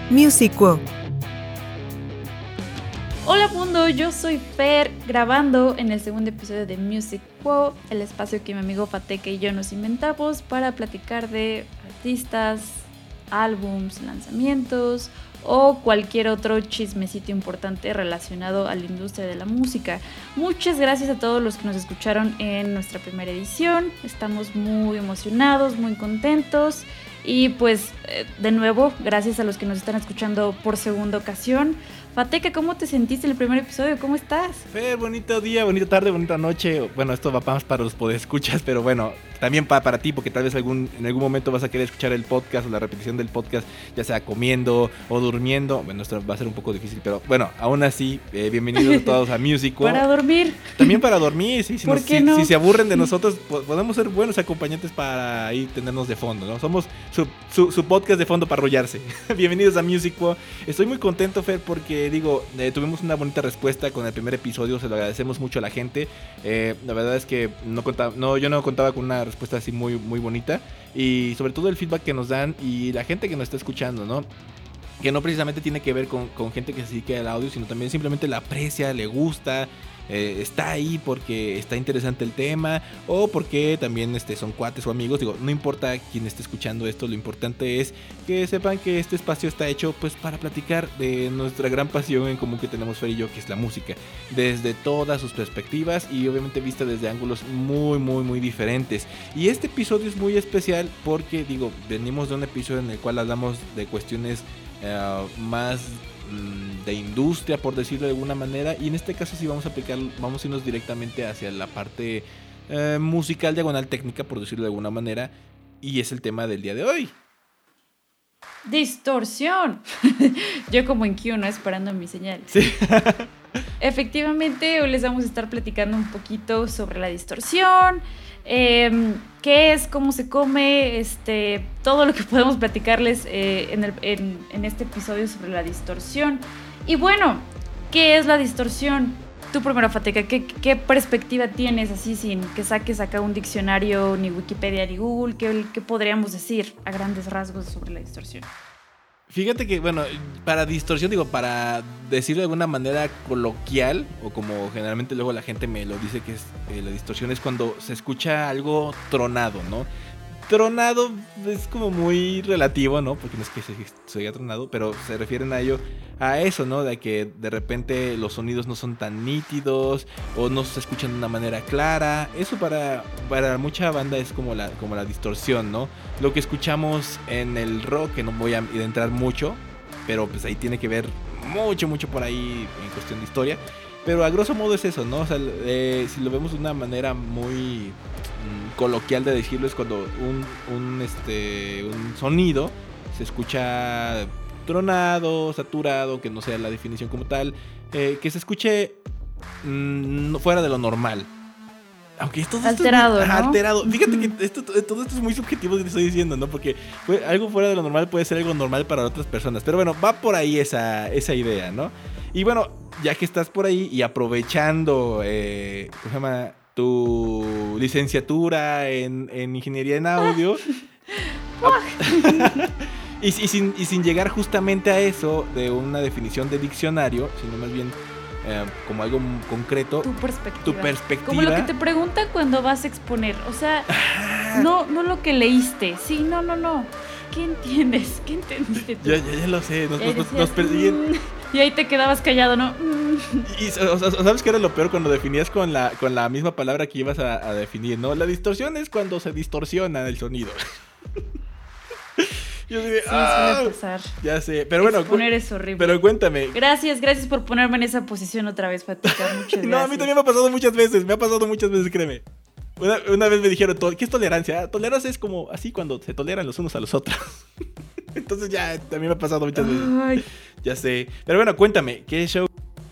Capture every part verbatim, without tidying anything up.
MusicWo. Hola mundo, yo soy Fer, grabando en el segundo episodio de MusicWo, el espacio que mi amigo Fateka y yo nos inventamos para platicar de artistas, álbums, lanzamientos o cualquier otro chismecito importante relacionado a la industria de la música. Muchas gracias a todos los que nos escucharon en nuestra primera edición. Estamos muy emocionados, muy contentos. Y pues, de nuevo, gracias a los que nos están escuchando por segunda ocasión. Fateka, ¿cómo te sentiste en el primer episodio? ¿Cómo estás? Fer, bonito día, bonita tarde, bonita noche. Bueno, esto va más para los podescuchas, pero bueno, también para, para ti, porque tal vez algún, en algún momento vas a querer escuchar el podcast o la repetición del podcast, ya sea comiendo o durmiendo. Bueno, esto va a ser un poco difícil, pero bueno, aún así, eh, bienvenidos a todos a MusicWo. Para dormir. También para dormir, sí. Si, ¿Por nos, qué si, no? si se aburren de nosotros, podemos ser buenos acompañantes para ahí tenernos de fondo, ¿no? Somos su, su, su podcast de fondo para arrollarse. Bienvenidos a MusicWo. Estoy muy contento, Fer, porque digo, eh, tuvimos una bonita respuesta con el primer episodio, se lo agradecemos mucho a la gente. Eh, la verdad es que no contaba, no, yo no contaba con una respuesta así muy, muy bonita, y sobre todo el feedback que nos dan y la gente que nos está escuchando, ¿no? Que no precisamente tiene que ver con, con gente que se dedique al audio, sino también simplemente la aprecia, le gusta, eh, está ahí porque está interesante el tema, o porque también este, son cuates o amigos. Digo, no importa quién esté escuchando esto, lo importante es que sepan que este espacio está hecho pues para platicar de nuestra gran pasión en común que tenemos Fer y yo, que es la música, desde todas sus perspectivas y obviamente vista desde ángulos muy muy muy diferentes. Y este episodio es muy especial porque, digo, venimos de un episodio en el cual hablamos de cuestiones Uh, más um, de industria, por decirlo de alguna manera, y en este caso sí vamos a aplicar, vamos a irnos directamente hacia la parte uh, musical, diagonal técnica, por decirlo de alguna manera, y es el tema del día de hoy. Distorsión. Yo como en Q, ¿no? Esperando mi señal. Sí. Efectivamente, hoy les vamos a estar platicando un poquito sobre la distorsión, eh, qué es, cómo se come, este, todo lo que podemos platicarles eh, en, el, en, en este episodio sobre la distorsión. Y bueno, ¿qué es la distorsión? Tú primero, Fateka, ¿qué, qué perspectiva tienes así sin que saques acá un diccionario, ni Wikipedia, ni Google? ¿Qué, qué podríamos decir a grandes rasgos sobre la distorsión? Fíjate que, bueno, para distorsión, digo, para decirlo de alguna manera coloquial, o como generalmente luego la gente me lo dice, que es eh, la distorsión es cuando se escucha algo tronado, ¿no? Tronado es como muy relativo, ¿no? Porque no es que se, se haya tronado, pero se refieren a ello, a eso, ¿no? De que de repente los sonidos no son tan nítidos o no se escuchan de una manera clara. Eso para, para mucha banda es como la, como la distorsión, ¿no? Lo que escuchamos en el rock, que no voy a entrar mucho, pero pues ahí tiene que ver mucho, mucho por ahí en cuestión de historia. Pero a grosso modo es eso, ¿no? O sea, eh, si lo vemos de una manera muy mm, coloquial de decirlo, es cuando un, un, este, un sonido se escucha tronado, saturado, que no sea la definición como tal, eh, que se escuche mm, fuera de lo normal. Aunque todo esto alterado, es muy, ¿no? Alterado. Fíjate que esto, todo esto es muy subjetivo lo que estoy diciendo, ¿no? Porque algo fuera de lo normal puede ser algo normal para otras personas. Pero bueno, va por ahí esa, esa idea, ¿no? Y bueno, ya que estás por ahí y aprovechando, eh, ¿cómo se llama? Tu licenciatura en, en ingeniería en audio. y, y, sin, y sin llegar justamente a eso de una definición de diccionario, sino más bien eh, como algo concreto. Tu perspectiva. Tu perspectiva. Como lo que te preguntan cuando vas a exponer. O sea, no, no lo que leíste. Sí, no, no, no. ¿Qué entiendes? ¿Qué entendiste tú? Ya, ya, ya lo sé. Nos, Ya nos, decías, nos persiguen. Mm, y ahí te quedabas callado, ¿no? Mm. Y, o sea, ¿sabes qué era lo peor? Cuando definías con la, con la misma palabra que ibas a, a definir, ¿no? La distorsión es cuando se distorsiona el sonido. Yo dije, Sí, ¡ah! suele pasar. Ya sé, pero bueno. Exponer es horrible. Pero cuéntame. Gracias, gracias por ponerme en esa posición otra vez, Fateka. Muchas gracias. No, a mí también me ha pasado muchas veces. Me ha pasado muchas veces, créeme. Una, una vez me dijeron, ¿qué es tolerancia? Tolerancia es como así cuando se toleran los unos a los otros. Entonces ya, también me ha pasado muchas veces. Ay. Ya sé. Pero bueno, cuéntame, ¿qué show?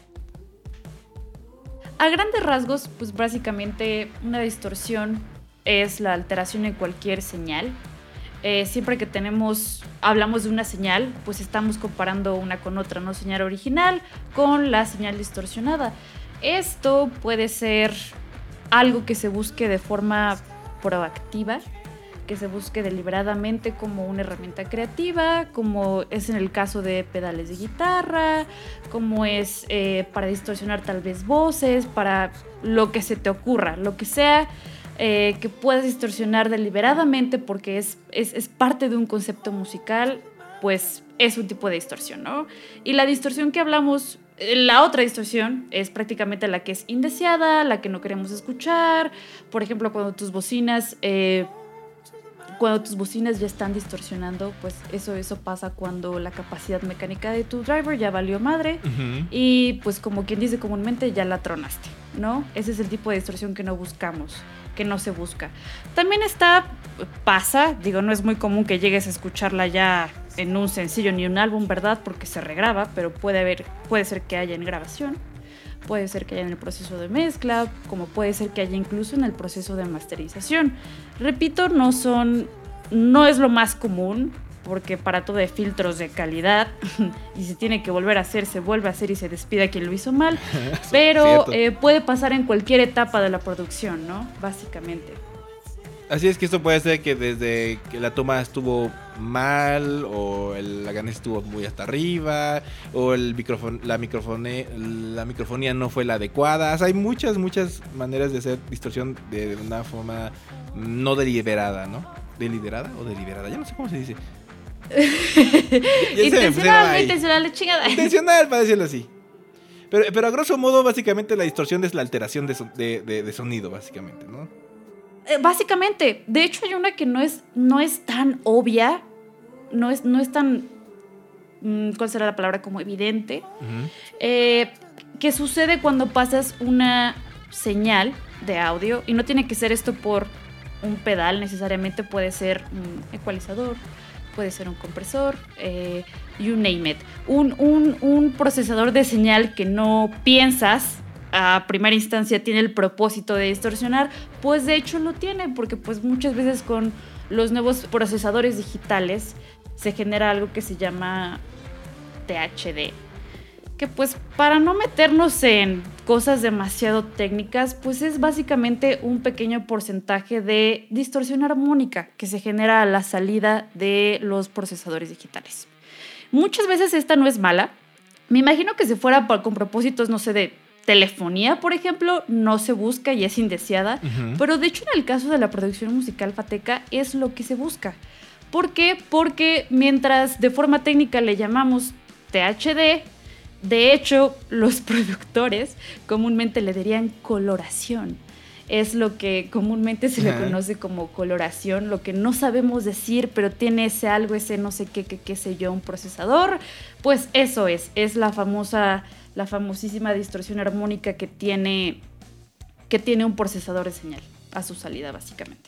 A grandes rasgos, pues básicamente una distorsión es la alteración en cualquier señal. Eh, siempre que tenemos, hablamos de una señal, pues estamos comparando una con otra, ¿no? Señal original con la señal distorsionada. Esto puede ser algo que se busque de forma proactiva, que se busque deliberadamente como una herramienta creativa, como es en el caso de pedales de guitarra, como es eh, para distorsionar tal vez voces, para lo que se te ocurra, lo que sea eh, que puedas distorsionar deliberadamente porque es, es, es parte de un concepto musical, pues es un tipo de distorsión, ¿no? Y la distorsión que hablamos, la otra distorsión es prácticamente la que es indeseada, la que no queremos escuchar. Por ejemplo, cuando tus bocinas eh, cuando tus bocinas ya están distorsionando, pues eso, eso pasa cuando la capacidad mecánica de tu driver ya valió madre. Uh-huh. Y pues como quien dice comúnmente, ya la tronaste, ¿no? Ese es el tipo de distorsión que no buscamos, que no se busca. También está, pasa, digo, no es muy común que llegues a escucharla ya en un sencillo ni un álbum, ¿verdad? Porque se regraba, pero puede haber, puede ser que haya en grabación, puede ser que haya en el proceso de mezcla, como puede ser que haya incluso en el proceso de masterización. Repito, no son, no es lo más común, porque para todo hay filtros de calidad y se tiene que volver a hacer, se vuelve a hacer y se despide a quien lo hizo mal, pero eh, puede pasar en cualquier etapa de la producción, ¿no? Básicamente. Así es que esto puede ser que desde que la toma estuvo mal, o el, la ganancia estuvo muy hasta arriba, o el micrófono, la, microfone, la microfonía no fue la adecuada. O sea, hay muchas, muchas maneras de hacer distorsión de una forma no deliberada, ¿no? ¿Deliberada o deliberada? Ya no sé cómo se dice. Intencional, intencional, chingada. Intencional, para decirlo así. Pero, pero a grosso modo, básicamente la distorsión es la alteración de, de, de, de sonido, básicamente, ¿no? Eh, básicamente, de hecho hay una que no es, no es tan obvia, no es, no es tan, ¿cuál será la palabra? Como evidente, uh-huh. eh, que sucede cuando pasas una señal de audio, y no tiene que ser esto por un pedal necesariamente, puede ser un ecualizador, puede ser un compresor, eh, you name it, un, un, un procesador de señal que no piensas a primera instancia tiene el propósito de distorsionar, pues de hecho lo tiene, porque pues muchas veces con los nuevos procesadores digitales se genera algo que se llama T H D, que pues para no meternos en cosas demasiado técnicas, pues es básicamente un pequeño porcentaje de distorsión armónica que se genera a la salida de los procesadores digitales. Muchas veces esta no es mala, me imagino que si fuera con propósitos, no sé, de telefonía, por ejemplo, no se busca y es indeseada, uh-huh. pero de hecho en el caso de la producción musical fateca es lo que se busca. ¿Por qué? Porque mientras de forma técnica le llamamos T H D, de hecho los productores comúnmente le dirían coloración. Es lo que comúnmente se uh-huh. le conoce como coloración, lo que no sabemos decir, pero tiene ese algo, ese no sé qué, qué, qué sé yo, un procesador. Pues eso es, es la famosa... la famosísima distorsión armónica que tiene, que tiene un procesador de señal a su salida, básicamente.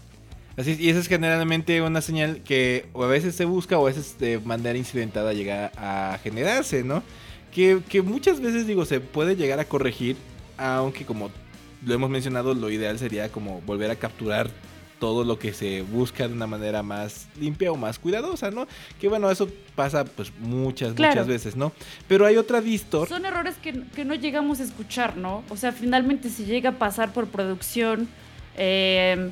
Así es, y esa es generalmente una señal que o a veces se busca o a veces de manera incidentada llega a generarse, ¿no? Que, que muchas veces, digo, se puede llegar a corregir, aunque como lo hemos mencionado, lo ideal sería como volver a capturar todo lo que se busca de una manera más limpia o más cuidadosa, ¿no? Que bueno, eso pasa pues muchas, claro. muchas veces, ¿no? Pero hay otra distor... Son errores que, que no llegamos a escuchar, ¿no? O sea, finalmente si llega a pasar por producción, eh,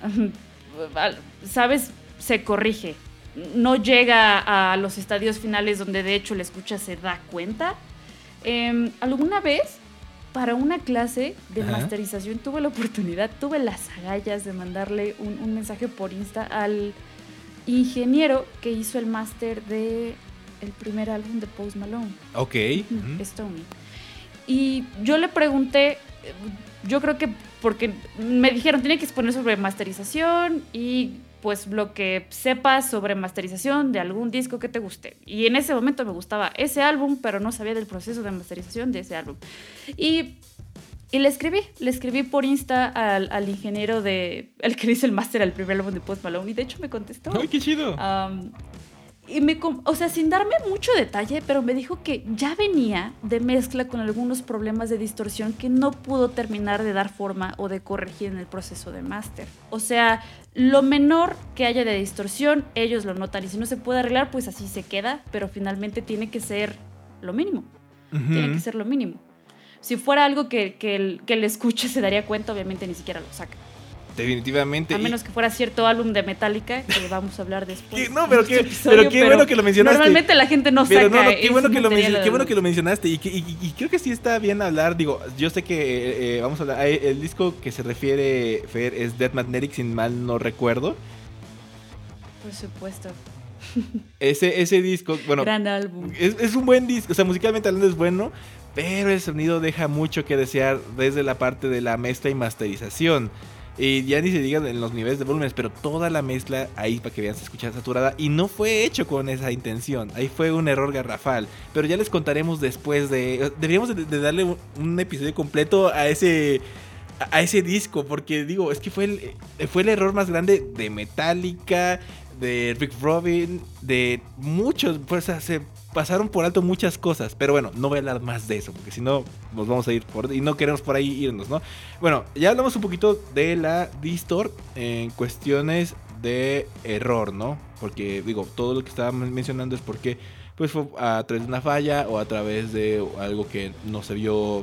¿sabes? Se corrige. No llega a los estadios finales donde de hecho la escucha se da cuenta. Eh, ¿Alguna vez? Para una clase de Ajá. masterización tuve la oportunidad, tuve las agallas de mandarle un, un mensaje por Insta al ingeniero que hizo el máster de el primer álbum de Post Malone. Ok. Uh-huh. Stoney. Y yo le pregunté, yo creo que porque me dijeron, tiene que exponer sobre masterización y pues lo que sepas sobre masterización de algún disco que te guste. Y en ese momento me gustaba ese álbum, pero no sabía del proceso de masterización de ese álbum. Y, y le escribí, le escribí por Insta al, al ingeniero de, el que hizo el máster al primer álbum de Post Malone, y de hecho me contestó. ¡Ay, qué chido! Um, y me, o sea, sin darme mucho detalle, pero me dijo que ya venía de mezcla con algunos problemas de distorsión que no pudo terminar de dar forma o de corregir en el proceso de máster. O sea, lo menor que haya de distorsión, ellos lo notan, y si no se puede arreglar, pues así se queda, pero finalmente tiene que ser lo mínimo. Uh-huh. Tiene que ser lo mínimo. Si fuera algo que, que, el, que el escucha se daría cuenta, obviamente ni siquiera lo saca. definitivamente. A menos que fuera cierto álbum de Metallica, que vamos a hablar después. ¿Qué? No, pero este qué, episodio, pero qué pero bueno que lo mencionaste. Normalmente la gente no pero saca no, no, qué bueno que lo material mencionaste, qué bueno de- que lo mencionaste y, que- y- y- y creo que sí está bien hablar. Digo, yo sé que eh, eh, vamos a hablar. eh, El disco que se refiere Fer es Death Magnetic, sin mal no recuerdo. Por supuesto. Ese, ese disco, bueno, Gran álbum. es, es un buen disco, o sea, musicalmente hablando es bueno, pero el sonido deja mucho que desear desde la parte de la mezcla y masterización. Y ya ni se digan en los niveles de volúmenes, pero toda la mezcla ahí para que vean se escucha saturada y no fue hecho con esa intención. Ahí fue un error garrafal, pero ya les contaremos después de... Deberíamos de, de darle un, un episodio completo a ese... A ese disco, porque digo, es que fue el, fue el error más grande de Metallica, de Rick Rubin, de muchos, pues se pasaron por alto muchas cosas, pero bueno, no voy a hablar más de eso, porque si no nos vamos a ir por, y no queremos por ahí irnos, ¿no? Bueno, ya hablamos un poquito de la Distort en cuestiones de error, ¿no? Porque digo, todo lo que estábamos mencionando es porque pues fue a través de una falla o a través de algo que no se vio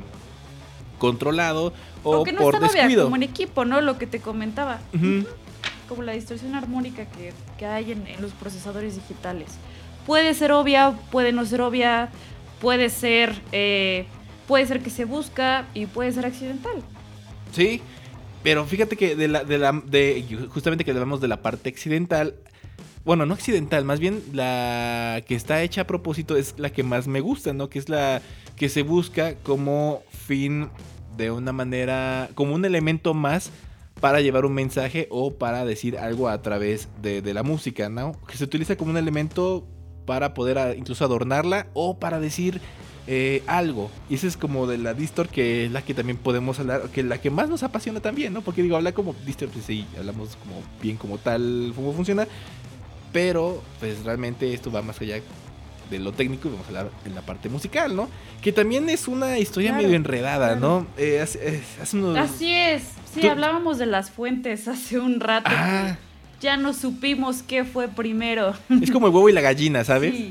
controlado o, O que no por estaba bien, descuido. como en equipo, ¿no? Lo que te comentaba. Ujú. Como la distorsión armónica que, que hay en, en los procesadores digitales. Puede ser obvia, puede no ser obvia, puede ser, eh, puede ser que se busca y puede ser accidental. Sí, pero fíjate que de la, de la, de justamente que hablamos de la parte accidental, bueno, no accidental, más bien la que está hecha a propósito es la que más me gusta, ¿no? Que es la que se busca como fin de una manera, como un elemento más para llevar un mensaje o para decir algo a través de, de la música, ¿no? Que se utiliza como un elemento para poder a, incluso adornarla o para decir eh, algo. Y esa es como de la Distort, que es la que también podemos hablar, que es la que más nos apasiona también, ¿no? Porque digo, habla como Distort, pues sí, hablamos como bien como tal, cómo funciona, pero pues realmente esto va más allá de lo técnico y vamos a hablar en la parte musical, ¿no? Que también es una historia Claro, medio enredada, claro. ¿no? Eh, hace, eh, hace unos... Así es. Sí, Tú- hablábamos de las fuentes hace un rato. Ah, que Ya no supimos qué fue primero. es como el huevo y la gallina, ¿sabes? Sí.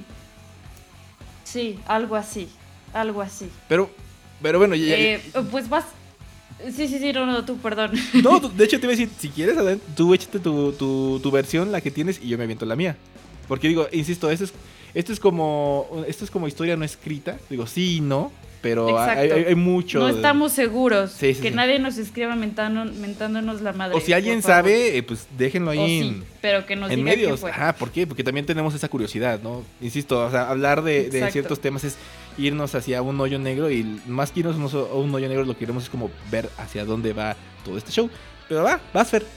Sí, algo así. Algo así. Pero, pero bueno, ya, ya- Eh, pues vas. Sí, sí, sí, no, no, tú, perdón. no, tú- de hecho te iba a decir, si quieres, Adán, tú échate tu, tu, tu versión, la que tienes, y yo me aviento la mía. Porque digo, insisto, esto es, esto es como esto es como historia no escrita. Digo, sí y no, pero hay, Exacto. hay- hay mucho. No estamos seguros. Sí, sí, que sí. nadie nos escriba mentando, mentándonos la madre. O si alguien por favor. sabe, eh, pues déjenlo ahí O en, sí, pero que nos en diga qué medios. fue. Ajá, ¿por qué? Porque también tenemos esa curiosidad, ¿no? Insisto, o sea, hablar de, de Exacto. ciertos temas es irnos hacia un hoyo negro y más que irnos a un hoyo negro lo que queremos es como ver hacia dónde va todo este show. Pero va, vas, Fer.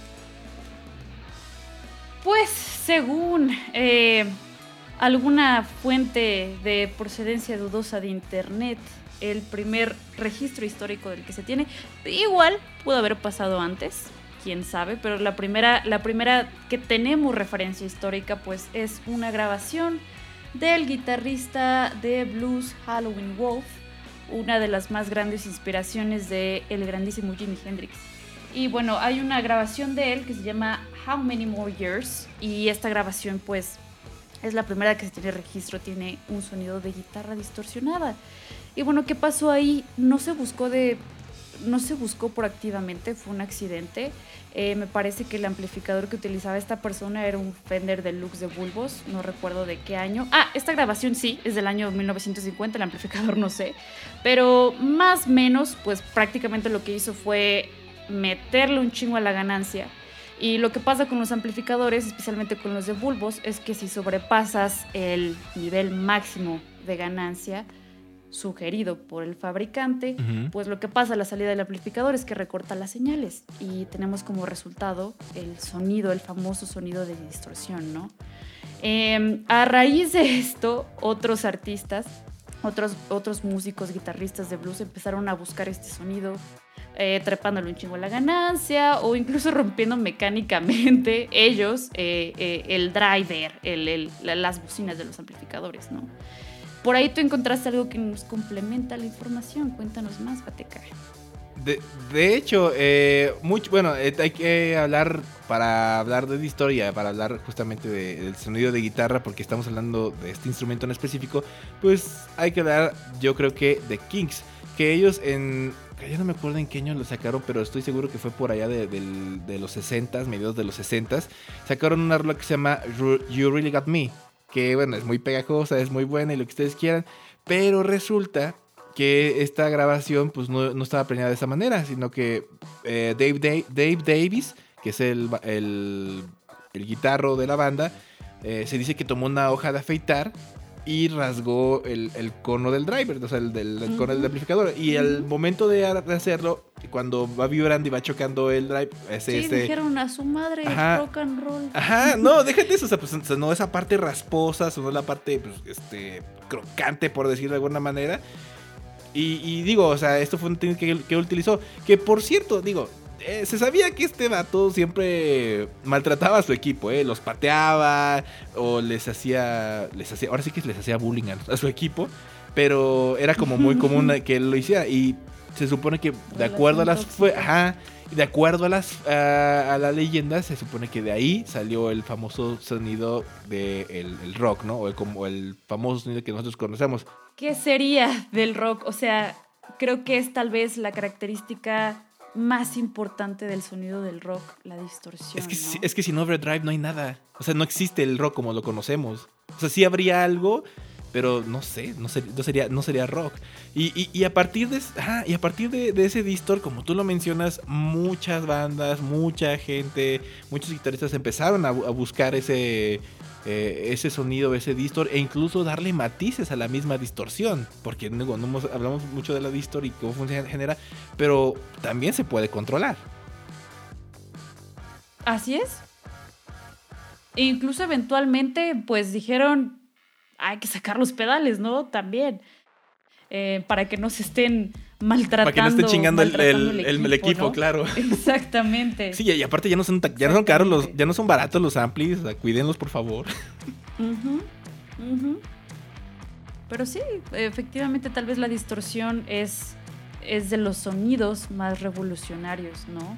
Pues según eh, alguna fuente de procedencia dudosa de internet, el primer registro histórico del que se tiene, igual pudo haber pasado antes, quién sabe, pero la primera, la primera que tenemos referencia histórica pues es una grabación del guitarrista de blues Halloween Wolf, una de las más grandes inspiraciones de el grandísimo Jimi Hendrix. Y bueno, hay una grabación de él que se llama How Many More Years, y esta grabación pues es la primera que se tiene registro, tiene un sonido de guitarra distorsionada. Y bueno, ¿qué pasó ahí? No se buscó de no se buscó proactivamente, fue un accidente. Eh, me parece que el amplificador que utilizaba esta persona era un Fender Deluxe de bulbos, no recuerdo de qué año. Ah, esta grabación sí, es del año mil novecientos cincuenta, el amplificador no sé. Pero más o menos, pues prácticamente lo que hizo fue meterle un chingo a la ganancia. Y lo que pasa con los amplificadores, especialmente con los de bulbos, es que si sobrepasas el nivel máximo de ganancia sugerido por el fabricante, Uh-huh. pues lo que pasa a la salida del amplificador es que recorta las señales y tenemos como resultado el sonido, el famoso sonido de distorsión, ¿no? Eh, a raíz de esto, otros artistas, otros, otros músicos, guitarristas de blues empezaron a buscar este sonido, eh, trepándole un chingo a la ganancia o incluso rompiendo mecánicamente ellos eh, eh, el driver, el, el, la, las bocinas de los amplificadores, ¿no? Por ahí tú encontraste algo que nos complementa la información. Cuéntanos más, Fateca. De, de hecho, eh, mucho, bueno, eh, hay que hablar, para hablar de historia, para hablar justamente de, del sonido de guitarra, porque estamos hablando de este instrumento en específico, pues hay que hablar, yo creo que de Kings, que ellos en, ya no me acuerdo en qué año lo sacaron, pero estoy seguro que fue por allá de, de, de los sesentas, mediados de los sesentas. Sacaron una rola que se llama You Really Got Me, que bueno, es muy pegajosa, es muy buena y lo que ustedes quieran, pero resulta que esta grabación pues no, no estaba planeada de esa manera, sino que eh, Dave, Dave, Dave Davis, que es el, el, el guitarro de la banda, eh, se dice que tomó una hoja de afeitar y rasgó el, el cono del driver, o sea, el, del, el cono del amplificador. Y uh-huh. al momento de hacerlo, cuando va vibrando y va chocando el drive, ese, sí, ese... dijeron a su madre, ajá, rock and roll. Ajá, no, déjate eso, o sea, pues sonó esa parte rasposa, sonó la parte, pues, este, crocante, por decirlo de alguna manera. Y, y digo, o sea, esto fue un técnico que, que utilizó, que por cierto, digo, eh, se sabía que este vato siempre maltrataba a su equipo, eh, los pateaba o les hacía, les hacía, ahora sí que les hacía bullying a, a su equipo, pero era como muy común que él lo hiciera y se supone que de acuerdo a las, fue, ajá, de acuerdo a las, a, a la leyenda, se supone que de ahí salió el famoso sonido del de el rock, ¿no? O el, como el famoso sonido que nosotros conocemos. ¿Qué sería del rock? O sea, creo que es tal vez la característica más importante del sonido del rock, la distorsión. Es que, ¿no? si, es que sin overdrive no hay nada. O sea, no existe el rock como lo conocemos. O sea, sí habría algo, pero no sé, no, ser, no, sería, no sería rock. Y, y, y a partir, de, ah, y a partir de, de ese distor, como tú lo mencionas, muchas bandas, mucha gente, muchos guitarristas empezaron a, a buscar ese... Eh, ese sonido, ese distor, e incluso darle matices a la misma distorsión, porque no, no hemos, hablamos mucho de la distor y cómo funciona, genera, pero también se puede controlar. Así es. E incluso eventualmente pues dijeron hay que sacar los pedales, ¿no? También eh, para que no se estén maltratando. Para que no estén chingando el, el, el equipo, el equipo, ¿no? Claro. Exactamente. Sí, y aparte ya no son, ya no son caros, los, ya no son baratos los amplis, o sea, cuídenlos por favor. Uh-huh, uh-huh. Pero sí, efectivamente tal vez la distorsión es, es de los sonidos más revolucionarios, ¿no?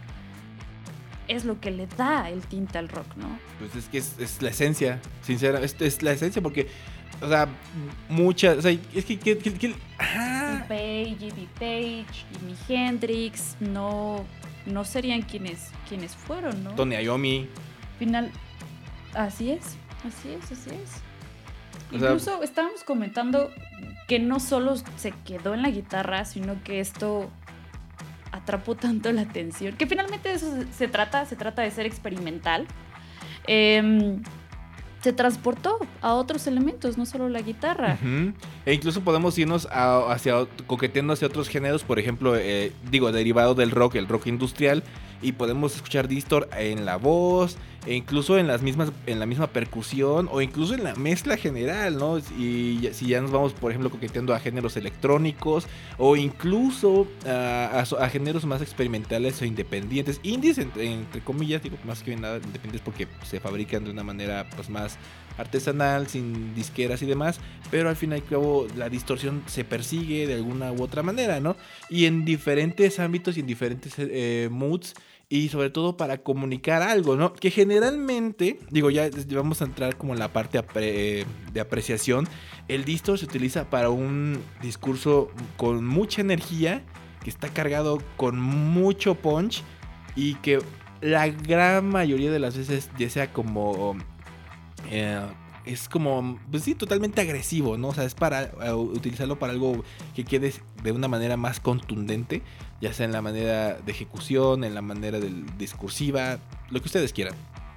Es lo que le da el tinte al rock, ¿no? Pues es que es, es la esencia, sincera, es, es la esencia porque... O sea, muchas, o sea, es que... que, que, que ah. Page, Jimmy Page, Jimi Hendrix, no, no serían quienes, quienes fueron, ¿no? Tony Iommi. Final, así es, así es, así es. O Incluso sea, estábamos comentando que no solo se quedó en la guitarra, sino que esto atrapó tanto la atención, que finalmente de eso se, se trata, se trata de ser experimental. Eh... se transportó a otros elementos, no solo la guitarra. Uh-huh. E incluso podemos irnos a, hacia, coqueteando hacia otros géneros, por ejemplo, eh, digo, derivado del rock, el rock industrial, y podemos escuchar distor en la voz, e incluso en las mismas, en la misma percusión, o incluso en la mezcla general, ¿no? Y si ya nos vamos, por ejemplo, coqueteando a géneros electrónicos, o incluso a, a, a géneros más experimentales o independientes, indies, entre, entre comillas, digo, más que nada independientes porque se fabrican de una manera pues más artesanal, sin disqueras y demás, pero al fin y al cabo la distorsión se persigue de alguna u otra manera, ¿no? Y en diferentes ámbitos y en diferentes eh, moods, y sobre todo para comunicar algo, ¿no? Que generalmente, digo, ya vamos a entrar como en la parte apre- de apreciación, el distor se utiliza para un discurso con mucha energía, que está cargado con mucho punch, y que la gran mayoría de las veces ya sea como... Eh, es como, pues sí, totalmente agresivo, ¿no? O sea, es para uh, utilizarlo para algo que quede de una manera más contundente, ya sea en la manera de ejecución, en la manera del discursiva, lo que ustedes quieran.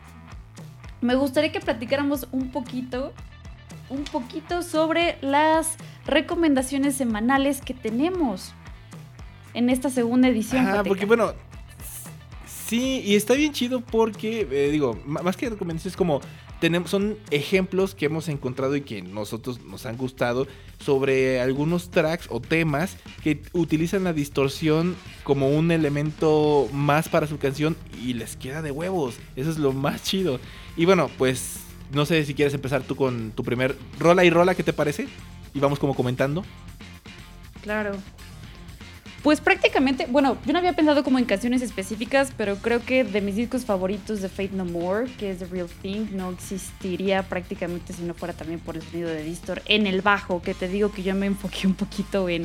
Me gustaría que platicáramos un poquito, un poquito sobre las recomendaciones semanales que tenemos en esta segunda edición. Ah, porque bueno, sí, y está bien chido porque, eh, digo, más que recomendaciones, como tenemos, son ejemplos que hemos encontrado y que nosotros nos han gustado sobre algunos tracks o temas que utilizan la distorsión como un elemento más para su canción y les queda de huevos. Eso es lo más chido. Y bueno, pues no sé si quieres empezar tú con tu primer rola y rola, ¿qué te parece? Y vamos como comentando. Claro. Pues prácticamente, bueno, yo no había pensado como en canciones específicas, pero creo que de mis discos favoritos de Faith No More, que es The Real Thing, no existiría prácticamente si no fuera también por el sonido de distor en el bajo, que te digo que yo me enfoqué un poquito en,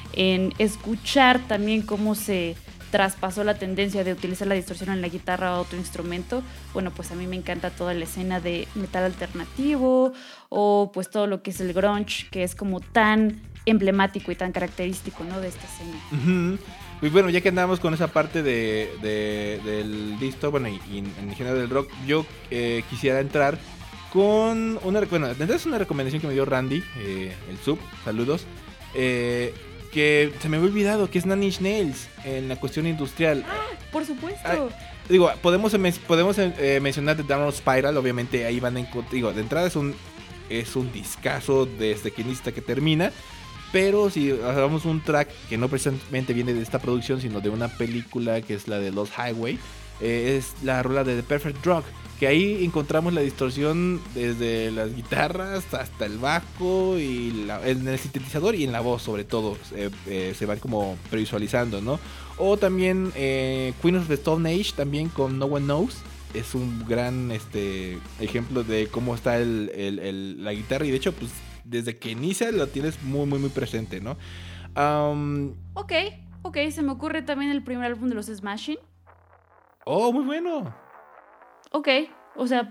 en escuchar también cómo se traspasó la tendencia de utilizar la distorsión en la guitarra o otro instrumento. Bueno, pues a mí me encanta toda la escena de metal alternativo o pues todo lo que es el grunge, que es como tan emblemático y tan característico, ¿no?, de esta escena. Uh-huh. Y bueno, ya que andamos con esa parte de, de del distor, bueno, y, y en el género del rock, yo eh, quisiera entrar con una, bueno, es una recomendación que me dio Randy, eh, el sub, saludos, eh, que se me había olvidado, que es Nine Inch Nails en la cuestión industrial. ¡Ah, por supuesto! Ay, digo, podemos, podemos eh, mencionar The Downward Spiral, obviamente ahí van a encontrar, digo, de entrada es un, es un discazo desde que inicia que termina. Pero si hagamos un track que no precisamente viene de esta producción, sino de una película que es la de Lost Highway, eh, es la rola de The Perfect Drug, que ahí encontramos la distorsión desde las guitarras hasta el bajo y la, en el sintetizador y en la voz sobre todo, eh, eh, se van como previsualizando, ¿no? O también eh, Queen of the Stone Age también con No One Knows. Es un gran este ejemplo de cómo está el, el, el, la guitarra, y de hecho pues desde que inicia lo tienes muy, muy, muy presente, ¿no? Um, ok, ok, se me ocurre también el primer álbum de los Smashing. Oh, muy bueno. Ok, o sea,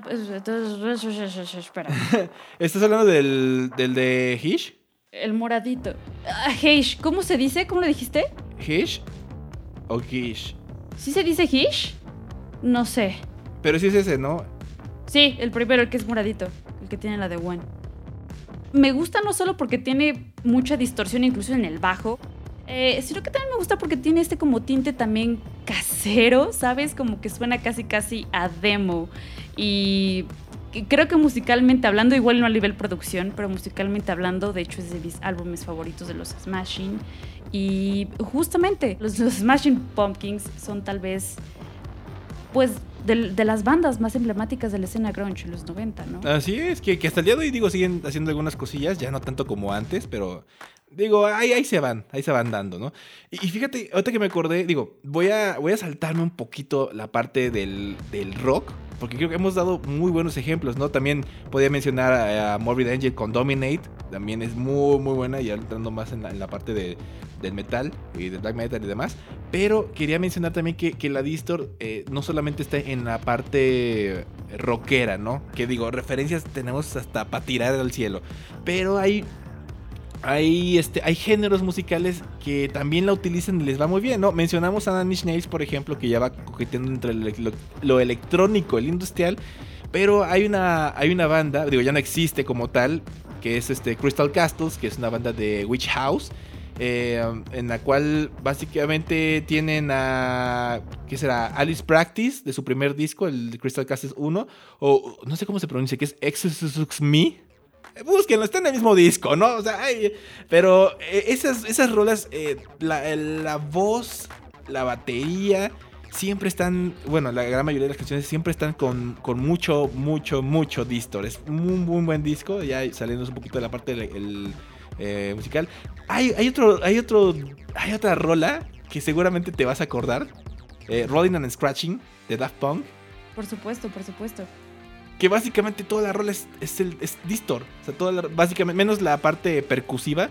espera. ¿Estás hablando del, del de Hish? El moradito. Ah, Hish, ¿cómo se dice? ¿Cómo lo dijiste? ¿Hish o Gish? ¿Sí se dice Hish? No sé. Pero sí es ese, ¿no? Sí, el primero, el que es moradito, el que tiene la de One. Me gusta no solo porque tiene mucha distorsión incluso en el bajo, eh, sino que también me gusta porque tiene este como tinte también casero, ¿sabes? Como que suena casi casi a demo. Y creo que musicalmente hablando, igual no a nivel producción, pero musicalmente hablando, de hecho es de mis álbumes favoritos de los Smashing. Y justamente los, los Smashing Pumpkins son tal vez, pues, De, de las bandas más emblemáticas de la escena grunge en los noventa, ¿no? Así es, que, que hasta el día de hoy, digo, siguen haciendo algunas cosillas, ya no tanto como antes, pero digo, ahí, ahí se van, ahí se van dando, ¿no? Y, y fíjate, ahorita que me acordé, digo, voy a, voy a saltarme un poquito la parte del, del rock, porque creo que hemos dado muy buenos ejemplos, ¿no? También podía mencionar a, a Morbid Angel con Dominate, también es muy, muy buena, ya entrando más en la, en la parte de, del metal y del black metal y demás. Pero quería mencionar también que, que la distor eh, no solamente está en la parte rockera, ¿no? Que digo, referencias tenemos hasta para tirar al cielo, pero hay... Hay, este, hay géneros musicales que también la utilizan y les va muy bien, ¿no? Mencionamos a Nine Inch Nails, por ejemplo, que ya va coqueteando entre lo, lo, lo electrónico, el industrial. Pero hay una, hay una banda, digo, ya no existe como tal, que es este Crystal Castles, que es una banda de Witch House, eh, en la cual básicamente tienen a, ¿qué será? Alice Practice, de su primer disco, el Crystal Castles uno, o no sé cómo se pronuncia, que es Exorcism Me. Búsquenlo, está en el mismo disco, ¿no? O sea, ay, pero eh, esas, esas rolas, eh, la, la voz, la batería, siempre están, bueno, la gran mayoría de las canciones siempre están con, con mucho, mucho, mucho distor. Es un muy buen disco, ya saliéndonos un poquito de la parte del el, eh, musical. Hay, hay, otro, hay, otro, hay otra rola que seguramente te vas a acordar, eh, Rolling and Scratching, de Daft Punk. Por supuesto, por supuesto. Que básicamente toda la rola es, es, el, es distor. O sea, toda la, básicamente, menos la parte percusiva.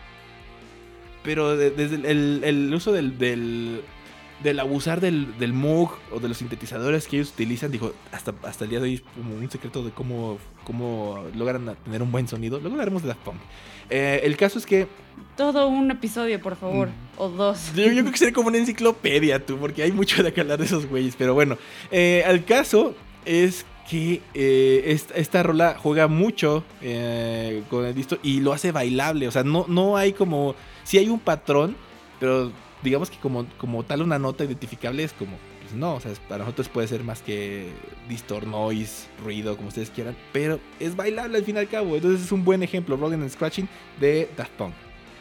Pero de, desde el, el, el uso del, del, del abusar del, del Moog o de los sintetizadores que ellos utilizan, digo, hasta, hasta el día de hoy es como un secreto de cómo, cómo logran tener un buen sonido. Luego hablaremos de Daft Punk. Eh, el caso es que... Todo un episodio, por favor. Mm. O dos. Yo, yo creo que sería como una enciclopedia, tú, porque hay mucho de que hablar de esos güeyes. Pero bueno, eh, el caso es que eh, esta, esta rola juega mucho eh, con el distor y lo hace bailable. O sea, no, no hay como... Sí hay un patrón, pero digamos que como, como tal una nota identificable es como... Pues no, o sea, para nosotros puede ser más que distor, noise, ruido, como ustedes quieran. Pero es bailable al fin y al cabo. Entonces es un buen ejemplo, Rolling and Scratching, de Daft Punk.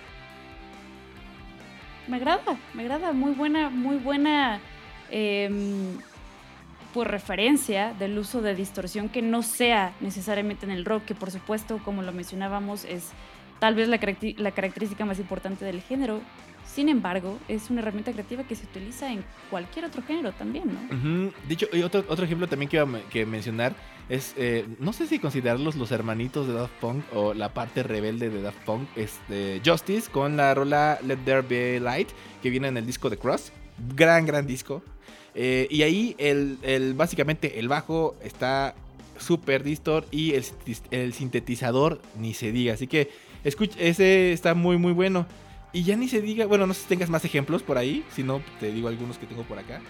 Me agrada, me agrada. Muy buena, muy buena... Eh, pues referencia del uso de distorsión que no sea necesariamente en el rock, que por supuesto, como lo mencionábamos, es tal vez la, caracti- la característica más importante del género. Sin embargo, es una herramienta creativa que se utiliza en cualquier otro género también, ¿no? Uh-huh. Dicho, y otro, otro ejemplo también que iba a que mencionar es, eh, no sé si considerarlos los hermanitos de Daft Punk o la parte rebelde de Daft Punk, es eh, Justice con la rola Let There Be Light, que viene en el disco de Cross. Gran, gran disco. Eh, y ahí el, el, básicamente el bajo está súper distor y el, el sintetizador ni se diga. Así que escucha, ese está muy, muy bueno. Y ya ni se diga, bueno, no sé si tengas más ejemplos por ahí, si no, te digo algunos que tengo por acá.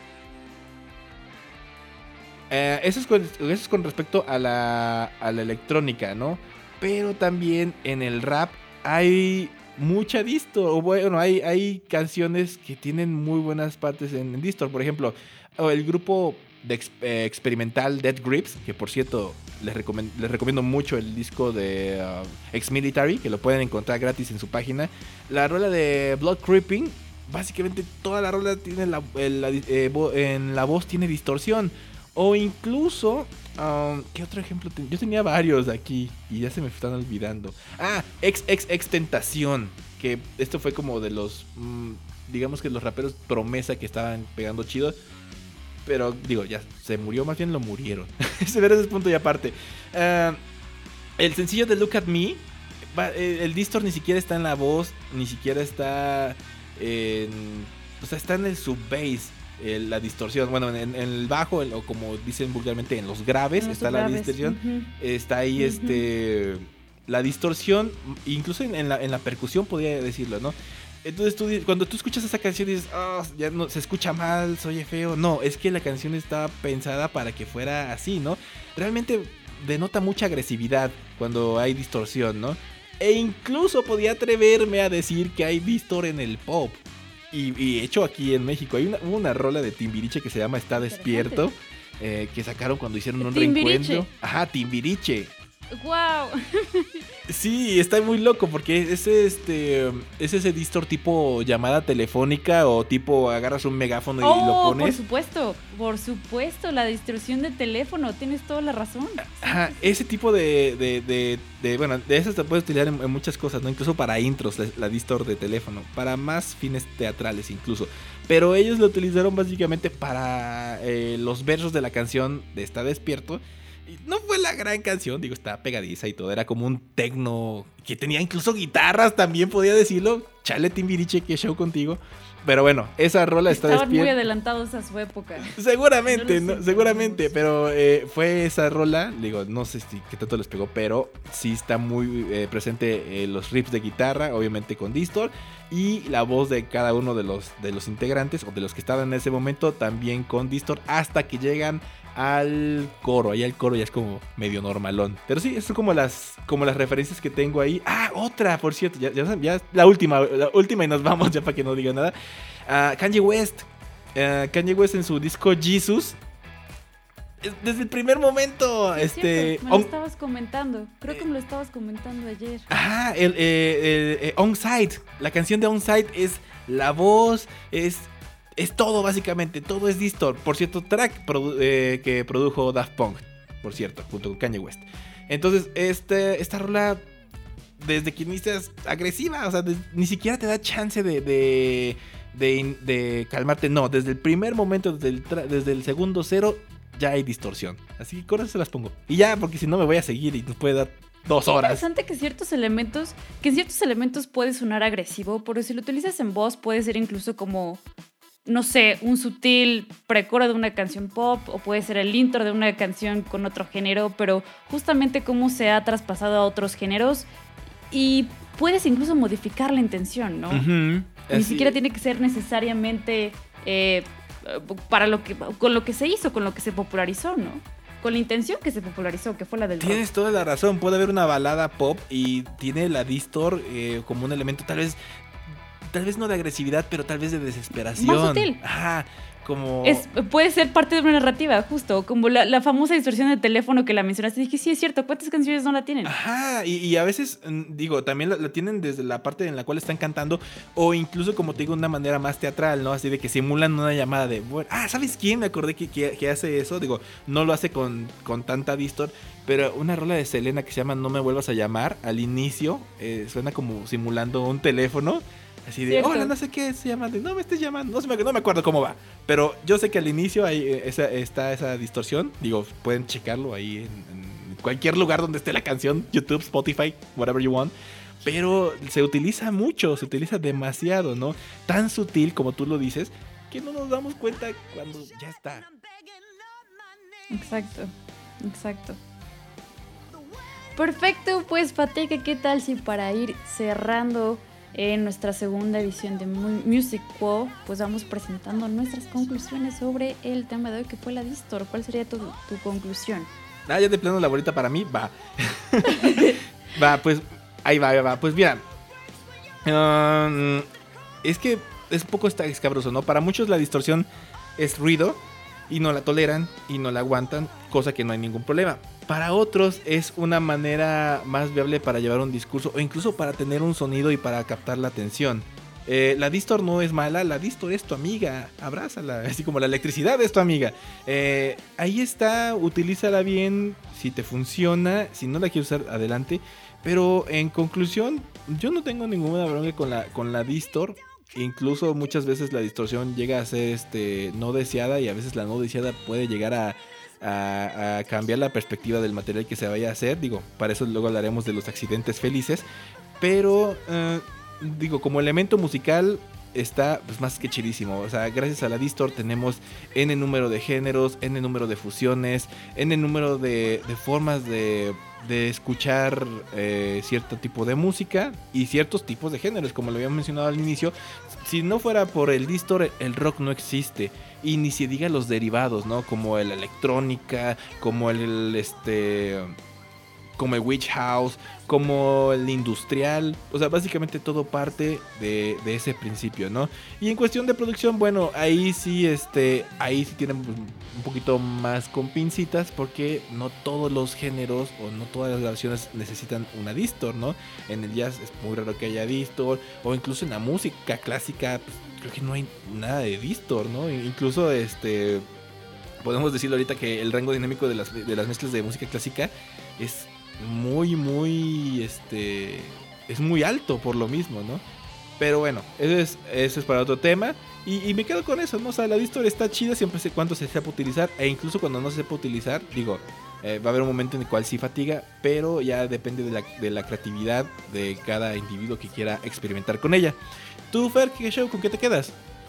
Eh, eso, es con, eso es con respecto a la, a la electrónica, ¿no? Pero también en el rap hay mucha distor, o bueno, hay, hay canciones que tienen muy buenas partes en, en distor. Por ejemplo, el grupo de ex, eh, experimental Dead Grips, que por cierto les, recomend, les recomiendo mucho el disco de uh, Ex Military, que lo pueden encontrar gratis en su página. La rola de Blood Creeping, básicamente toda la rola tiene la, el, la, eh, en la voz tiene distorsión. O incluso, um, ¿qué otro ejemplo? Ten? Yo tenía varios aquí y ya se me están olvidando. Ah, Ex Ex Ex Tentación, que esto fue como de los, mmm, digamos que los raperos promesa que estaban pegando chido. Pero digo, ya se murió, más bien lo murieron. Ese es punto y aparte. Uh, el sencillo de Look at Me, va, el, el distor ni siquiera está en la voz, ni siquiera está en, o sea, está en el sub-bass. El, la distorsión, bueno, en, en el bajo, el, o como dicen vulgarmente, en los graves, en está la graves. distorsión, uh-huh. está ahí uh-huh. este la distorsión, incluso en, en, la, en la percusión podría decirlo, ¿no? Entonces tú, cuando tú escuchas esa canción dices, oh, ya no, se escucha mal, se oye feo. No, es que la canción está pensada para que fuera así, ¿no? Realmente denota mucha agresividad cuando hay distorsión, ¿no? E incluso podía atreverme a decir que hay distor en el pop. Y, y hecho aquí en México hay una, una rola de Timbiriche que se llama Está Despierto, eh, que sacaron cuando hicieron un Timbiriche. reencuentro. Ajá, Timbiriche. ¡Wow! Sí, está muy loco porque es, este, es ese distor tipo llamada telefónica o tipo agarras un megáfono y oh, lo pones. Por supuesto, por supuesto, la distorsión de teléfono, tienes toda la razón. Ajá, ese tipo de, de, de, de bueno, de esas te puedes utilizar en, en muchas cosas, ¿no? Incluso para intros, la, la distor de teléfono, para más fines teatrales incluso. Pero ellos lo utilizaron básicamente para eh, los versos de la canción de Está Despierto. No fue la gran canción, digo, estaba pegadiza y todo. Era como un tecno que tenía incluso guitarras, también podía decirlo. Chale, Timbiriche, qué show contigo. Pero bueno, esa rola está despierta. Estaban muy adelantados a su época. Seguramente, no no, seguramente. Pero eh, fue esa rola, digo, no sé si qué tanto les pegó, pero sí está muy eh, presente eh, los riffs de guitarra, obviamente con distor. Y la voz de cada uno de los, de los integrantes o de los que estaban en ese momento también con distor hasta que llegan al coro. Ahí el coro ya es como medio normalón. Pero sí, eso son como las, como las referencias que tengo ahí. Ah, otra, por cierto. Ya, ya, ya la última, la última y nos vamos ya para que no diga nada. Uh, Kanye West. Uh, Kanye West en su disco Jesus. Desde el primer momento. Sí, este, me lo on... estabas comentando. Creo que me lo estabas comentando ayer. Ah, el, eh, el, el On Site. La canción de On Site es la voz, es... Es todo básicamente, todo es distor. Por cierto, track produ- eh, que produjo Daft Punk, por cierto, junto con Kanye West. Entonces, este, esta rola, desde que inicias agresiva, o sea, de, ni siquiera te da chance de, de, de, de calmarte. No, desde el primer momento, desde el, tra- desde el segundo cero, ya hay distorsión. Así que con eso se las pongo. Y ya, porque si no me voy a seguir y nos puede dar dos horas. Es interesante que ciertos elementos, que ciertos elementos puede sonar agresivo, pero si lo utilizas en voz puede ser incluso como... no sé, un sutil precoro de una canción pop o puede ser el intro de una canción con otro género, pero justamente cómo se ha traspasado a otros géneros y puedes incluso modificar la intención, ¿no? Uh-huh. Ni Así. siquiera tiene que ser necesariamente eh, para lo que, con lo que se hizo, con lo que se popularizó, ¿no? Con la intención que se popularizó, que fue la del rock. Tienes toda la razón, puede haber una balada pop y tiene la distor eh, como un elemento tal vez tal vez no de agresividad, pero tal vez de desesperación. Más sutil. Ajá, como... Es, puede ser parte de una narrativa, justo, como la, la famosa distorsión de teléfono que la mencionaste. Dije, sí, es cierto, ¿cuántas canciones no la tienen? Ajá, y, y a veces, digo, también la, la tienen desde la parte en la cual están cantando, o incluso, como te digo, de una manera más teatral, ¿no? Así de que simulan una llamada de, bueno, ah, ¿sabes quién? Me acordé que, que, que hace eso. Digo, no lo hace con, con tanta distor, pero una rola de Selena que se llama No me vuelvas a llamar, al inicio, eh, suena como simulando un teléfono. Así de, Cierto. hola, no sé qué se llama, de, no me estés llamando, no, sé, no me acuerdo cómo va. Pero yo sé que al inicio hay esa, está esa distorsión. Digo, pueden checarlo ahí en, en cualquier lugar donde esté la canción, YouTube, Spotify, whatever you want. Pero se utiliza mucho, se utiliza demasiado, ¿no? Tan sutil como tú lo dices, que no nos damos cuenta cuando ya está. Exacto, exacto. Perfecto, pues Pateca, ¿qué tal si para ir cerrando en nuestra segunda edición de Music Quo, pues vamos presentando nuestras conclusiones sobre el tema de hoy, que fue la distor? ¿Cuál sería tu, tu conclusión? Ah, ya de plano la bolita para mí, va. Va, pues, ahí va, ahí va. Pues mira, um, es que es un poco escabroso, ¿no? Para muchos la distorsión es ruido y no la toleran y no la aguantan, cosa que no hay ningún problema. Para otros es una manera más viable para llevar un discurso o incluso para tener un sonido y para captar la atención. Eh, la distor no es mala, la distor es tu amiga, abrázala, así como la electricidad es tu amiga. Eh, ahí está, utilízala bien, si te funciona, si no la quieres usar, adelante. Pero en conclusión, yo no tengo ninguna bronca con la, con la distor. Incluso muchas veces la distorsión llega a ser este, no deseada, y a veces la no deseada puede llegar a... A, a cambiar la perspectiva del material que se vaya a hacer. Digo, para eso luego hablaremos de los accidentes felices. Pero, uh, digo, como elemento musical está pues, más que chidísimo. O sea, gracias a la distor tenemos N número de géneros, N número de fusiones, N número de, de formas de, de escuchar eh, cierto tipo de música y ciertos tipos de géneros. Como lo habíamos mencionado al inicio, si no fuera por el distor, el rock no existe. Y ni se diga los derivados, ¿no? Como la electrónica, como el, este... como el witch house, como el industrial. O sea, básicamente todo parte de, de ese principio, ¿no? Y en cuestión de producción, bueno, ahí sí, este... ahí sí tienen un poquito más con pincitas, porque no todos los géneros o no todas las grabaciones necesitan una distor, ¿no? En el jazz es muy raro que haya distor, o incluso en la música clásica, pues, creo que no hay nada de distor, ¿no? Incluso este podemos decirlo ahorita que el rango dinámico de las, de las mezclas de música clásica es muy, muy este es muy alto por lo mismo, ¿no? Pero bueno, eso es, eso es para otro tema. Y, y me quedo con eso, ¿no? O sea, la distor está chida siempre sé cuánto se sepa utilizar. E incluso cuando no se sepa utilizar, digo, eh, va a haber un momento en el cual sí fatiga, pero ya depende de la, de la creatividad de cada individuo que quiera experimentar con ella. ¿Tú, Fer, qué show? ¿Con qué te quedas?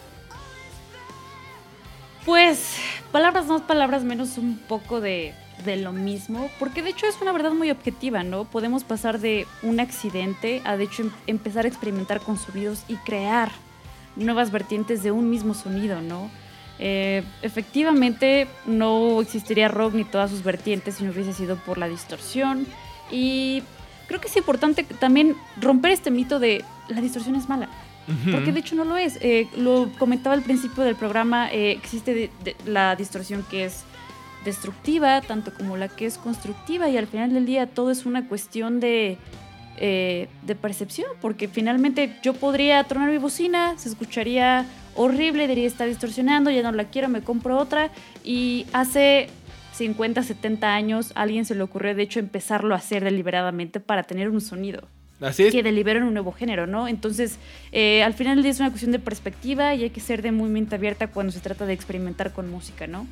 Pues, palabras más, palabras menos, un poco de, de lo mismo. Porque de hecho es una verdad muy objetiva, ¿no? Podemos pasar de un accidente a, de hecho, em- empezar a experimentar con sonidos y crear nuevas vertientes de un mismo sonido, ¿no? Eh, efectivamente, no existiría rock ni todas sus vertientes si no hubiese sido por la distorsión. Y creo que es importante también romper este mito de la distorsión es mala. Porque de hecho no lo es. Eh, lo comentaba al principio del programa, eh, existe de, de, la distorsión que es destructiva, tanto como la que es constructiva, y al final del día todo es una cuestión de, eh, de percepción, porque finalmente yo podría tronar mi bocina, se escucharía horrible, diría está distorsionando, ya no la quiero, me compro otra, y hace cincuenta, setenta años a alguien se le ocurrió de hecho empezarlo a hacer deliberadamente para tener un sonido. Así es. Que deliberan un nuevo género, ¿no? Entonces, eh, al final del día es una cuestión de perspectiva y hay que ser de muy mente abierta cuando se trata de experimentar con música, ¿no?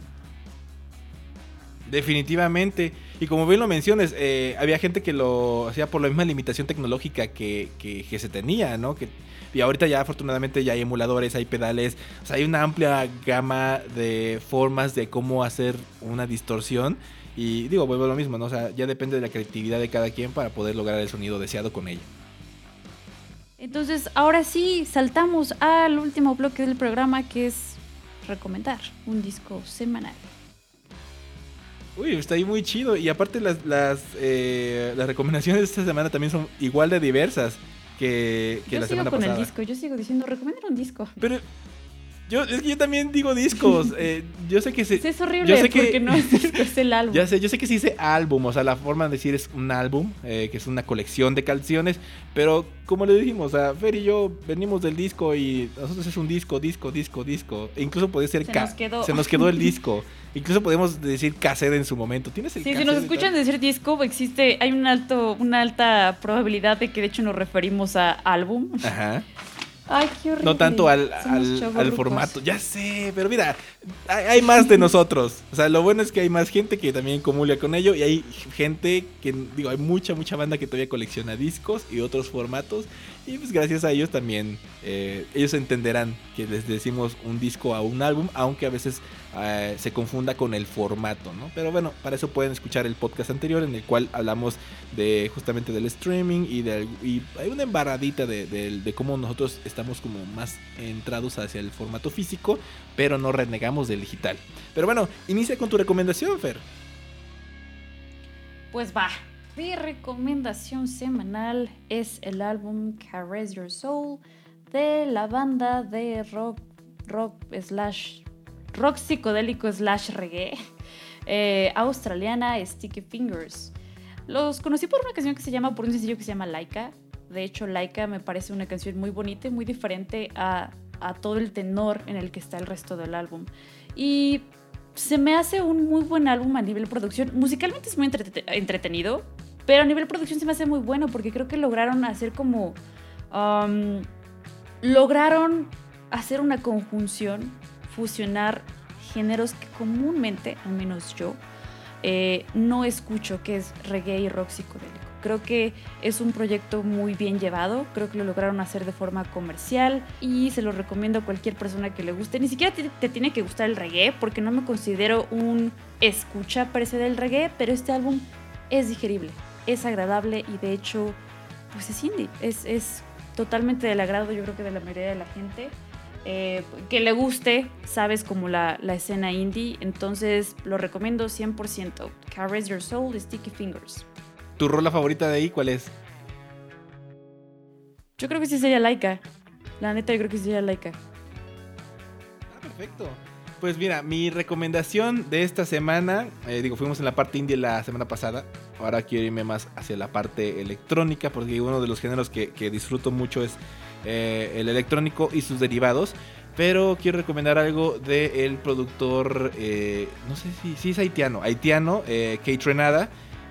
Definitivamente. Y como bien lo mencionas, eh, había gente que lo hacía por la misma limitación tecnológica que, que, que se tenía, ¿no? Que, y ahorita ya afortunadamente ya hay emuladores, hay pedales, o sea, hay una amplia gama de formas de cómo hacer una distorsión. Y digo, vuelvo a lo mismo, ¿no? O sea, ya depende de la creatividad de cada quien para poder lograr el sonido deseado con ella. Entonces, ahora sí, saltamos al último bloque del programa, que es recomendar un disco semanal. Uy, está ahí muy chido. Y aparte las, las, eh, las recomendaciones de esta semana también son igual de diversas que, que yo la sigo semana con pasada. el disco, yo sigo diciendo, recomiendan un disco. Pero yo, es que yo también digo discos. Eh, yo sé que se, Sí, es horrible yo sé porque que, no es disco, es el álbum. Ya sé, yo sé que se dice álbum, o sea, la forma de decir es un álbum, eh, que es una colección de canciones, pero como le dijimos, o sea, Fer y yo venimos del disco y nosotros es un disco, disco, disco, disco. E incluso puede ser... Se ca- nos quedó. Se nos quedó el disco. Incluso podemos decir cassette en su momento. ¿Tienes el Sí, si cassette nos y tal? escuchan decir disco, existe, hay un alto, una alta probabilidad de que de hecho nos referimos a álbum. Ajá. Ay, qué horrible. No tanto al, Somos al, al chavorrucos. formato, ya sé, pero mira, hay, hay más de nosotros. O sea, lo bueno es que hay más gente que también comulga con ello y hay gente que, digo, hay mucha, mucha banda que todavía colecciona discos y otros formatos. Y pues gracias a ellos también, eh, ellos entenderán que les decimos un disco a un álbum, aunque a veces eh, se confunda con el formato, ¿no? Pero bueno, para eso pueden escuchar el podcast anterior en el cual hablamos de justamente del streaming y, de, y hay una embarradita de, de, de cómo nosotros estamos como más entrados hacia el formato físico, pero no renegamos del digital. Pero bueno, inicia con tu recomendación, Fer. Pues va. Mi recomendación semanal es el álbum Caress Your Soul de la banda de rock, rock slash, rock psicodélico slash reggae eh, australiana Sticky Fingers. Los conocí por una canción que se llama, por un sencillo que se llama Laika. De hecho, Laika me parece una canción muy bonita y muy diferente a, a todo el tenor en el que está el resto del álbum. Y se me hace un muy buen álbum a nivel producción. Musicalmente es muy entrete- entretenido, pero a nivel producción se me hace muy bueno porque creo que lograron hacer como... Um, lograron hacer una conjunción, fusionar géneros que comúnmente, al menos yo, eh, no escucho, que es reggae y rock psicodélico. Creo que es un proyecto muy bien llevado, creo que lo lograron hacer de forma comercial y se lo recomiendo a cualquier persona que le guste. Ni siquiera te, te tiene que gustar el reggae porque no me considero un escucha per se del reggae, pero este álbum es digerible, es agradable y de hecho pues es indie, es, es totalmente del agrado yo creo que de la mayoría de la gente. Eh, que le guste, sabes, como la, la escena indie, entonces lo recomiendo cien por ciento. Caress Your Soul de Sticky Fingers. ¿Tu rola favorita de ahí cuál es? Yo creo que sí sería Laika. La neta, yo creo que sí sería Laika. Ah, perfecto. Pues mira, mi recomendación de esta semana, eh, digo, fuimos en la parte indie la semana pasada, ahora quiero irme más hacia la parte electrónica, porque uno de los géneros que, que disfruto mucho es eh, el electrónico y sus derivados, pero quiero recomendar algo del productor, eh, no sé si, si es haitiano, haitiano, eh, Kaytranada,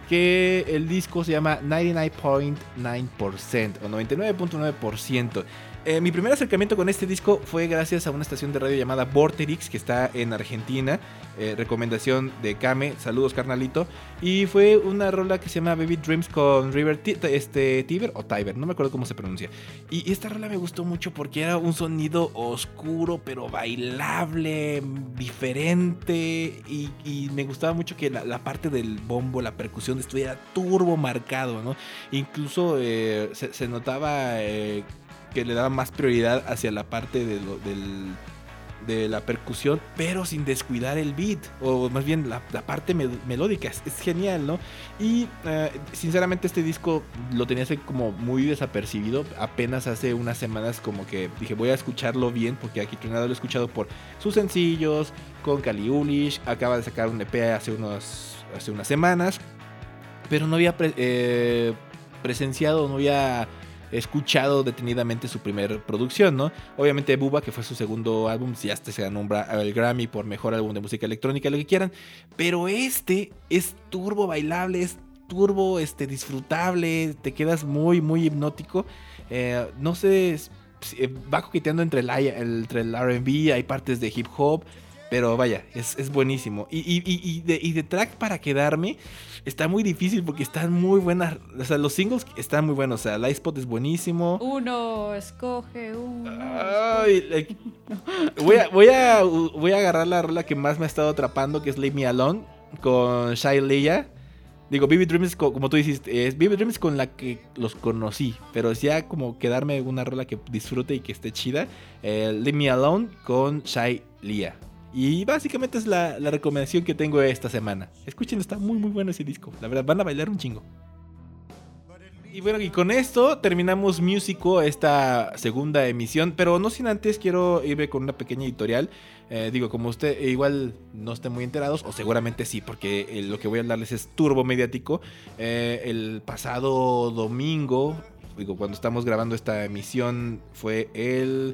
que el disco se llama noventa y nueve punto nueve por ciento o noventa y nueve punto nueve por ciento. Eh, mi primer acercamiento con este disco fue gracias a una estación de radio llamada Vorterix, que está en Argentina. Eh, recomendación de Kame, saludos carnalito. Y fue una rola que se llama Baby Dreams con River T- este, Tiber o Tiber, no me acuerdo cómo se pronuncia. Y, y esta rola me gustó mucho porque era un sonido oscuro pero bailable, diferente. Y, y me gustaba mucho que la, la parte del bombo, la percusión estuviera turbo marcado, ¿no? Incluso eh, se, se notaba... Eh, que le daba más prioridad hacia la parte de, lo, del, de la percusión, pero sin descuidar el beat, o más bien la, la parte me, melódica, es, es genial, ¿no? Y eh, sinceramente este disco lo tenía así como muy desapercibido, apenas hace unas semanas como que dije voy a escucharlo bien, porque aquí Trinidad lo he escuchado por sus sencillos, con Kali Ulish, acaba de sacar un E P hace, unos, hace unas semanas, pero no había pre, eh, presenciado, no había... escuchado detenidamente su primer producción, ¿no? Obviamente Booba, que fue su segundo álbum, ya hasta se ganó el Grammy por mejor álbum de música electrónica, lo que quieran, pero este es turbo bailable, es turbo este, disfrutable, te quedas muy, muy hipnótico, eh, no sé, va coqueteando entre el, entre el R and B, hay partes de hip hop, pero vaya, es, es buenísimo. Y, y, y, de, y de track para quedarme está muy difícil porque están muy buenas. O sea, los singles están muy buenos. O sea, Light Spot es buenísimo. Uno, escoge uno. Ay, like, voy, a, voy, a, voy a agarrar la rola que más me ha estado atrapando, que es Leave Me Alone, con Shai Leia. Digo, Vivid Dreams, como tú dijiste, es Vivid Dreams con la que los conocí. Pero ya como quedarme una rola que disfrute y que esté chida. Eh, Leave Me Alone con Shai Leia. Y básicamente es la, la recomendación que tengo esta semana. Escuchen, está muy muy bueno ese disco. La verdad, van a bailar un chingo. Y bueno, y con esto terminamos Musico, esta segunda emisión, pero no sin antes quiero irme con una pequeña editorial. Eh, digo, como usted eh, igual no estén muy enterados, o seguramente sí, porque eh, lo que voy a hablarles es turbo mediático. Eh, el pasado domingo, digo, cuando estamos grabando esta emisión, fue el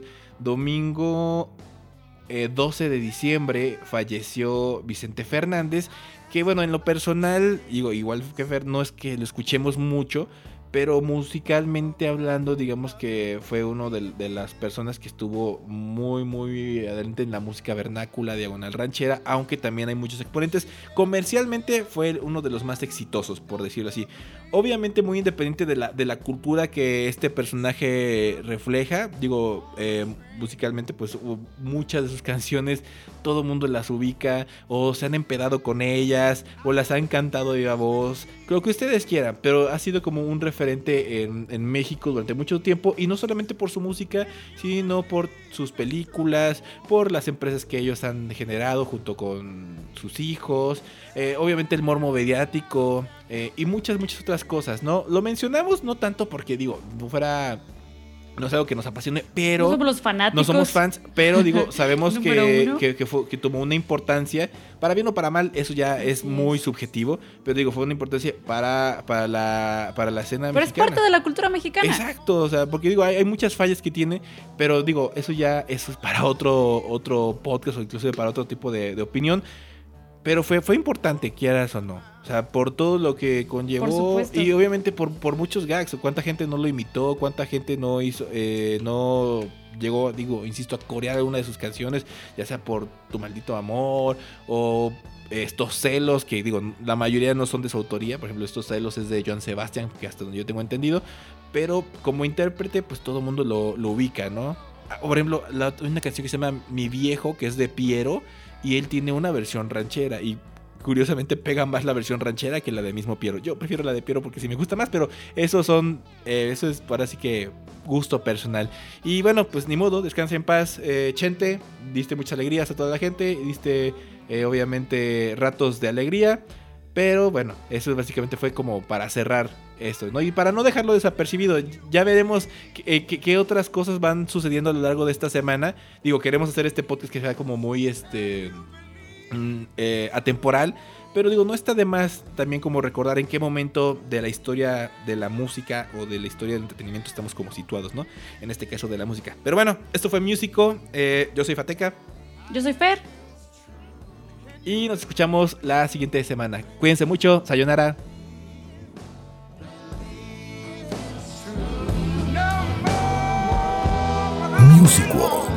domingo eh, doce de diciembre, falleció Vicente Fernández, que bueno, en lo personal, digo, igual que Fer, no es que lo escuchemos mucho, pero musicalmente hablando, digamos que fue uno de, de las personas que estuvo muy, muy adelante en la música vernácula, diagonal ranchera, aunque también hay muchos exponentes. Comercialmente fue uno de los más exitosos, por decirlo así. Obviamente muy independiente de la, de la cultura que este personaje refleja. Digo, eh, musicalmente pues muchas de sus canciones todo el mundo las ubica, o se han empedado con ellas, o las han cantado de viva voz, lo que ustedes quieran, pero ha sido como un referente en, en México durante mucho tiempo, y no solamente por su música, sino por sus películas, por las empresas que ellos han generado junto con sus hijos, eh, obviamente el morbo mediático, eh, y muchas, muchas otras cosas, ¿no? Lo mencionamos no tanto porque, digo, no fuera... No es algo que nos apasione, pero... No somos los fanáticos. No somos fans, pero digo, sabemos que, uno. que, que, fue, que tomó una importancia, para bien o para mal, eso ya es sí, muy subjetivo, pero digo, fue una importancia para, para, la, para la escena pero mexicana. Pero es parte de la cultura mexicana. Exacto, o sea, porque digo, hay, hay muchas fallas que tiene, pero digo, eso ya eso es para otro, otro podcast o incluso para otro tipo de, de opinión. Pero fue, fue importante, quieras o no. O sea, por todo lo que conllevó. Y obviamente por, por muchos gags. Cuánta gente no lo imitó, cuánta gente no hizo, eh, no llegó, digo, insisto, a corear alguna de sus canciones, ya sea por Tu Maldito Amor o Estos Celos, que digo, la mayoría no son de su autoría. Por ejemplo, Estos Celos es de Joan Sebastián, que hasta donde yo tengo entendido. Pero como intérprete, pues todo el mundo lo, lo ubica, ¿no? Por ejemplo, la, una canción que se llama Mi Viejo, que es de Piero. Y él tiene una versión ranchera y curiosamente pega más la versión ranchera que la de mismo Piero. Yo prefiero la de Piero porque sí me gusta más, pero esos son, eh, eso es para así que gusto personal. Y bueno, pues ni modo, descansa en paz, eh, Chente, diste muchas alegrías a toda la gente, diste eh, obviamente ratos de alegría, pero bueno, eso básicamente fue como para cerrar esto, ¿no? Y para no dejarlo desapercibido, ya veremos qué, qué, qué otras cosas van sucediendo a lo largo de esta semana. Digo, queremos hacer este podcast que sea como muy este mm, eh, atemporal, pero digo, no está de más también como recordar en qué momento de la historia de la música o de la historia del entretenimiento estamos como situados, ¿no? En este caso de la música. Pero bueno, esto fue Musico, eh, yo soy Fateca. Yo soy Fer. Y nos escuchamos la siguiente semana. Cuídense mucho, sayonara. Music Wall.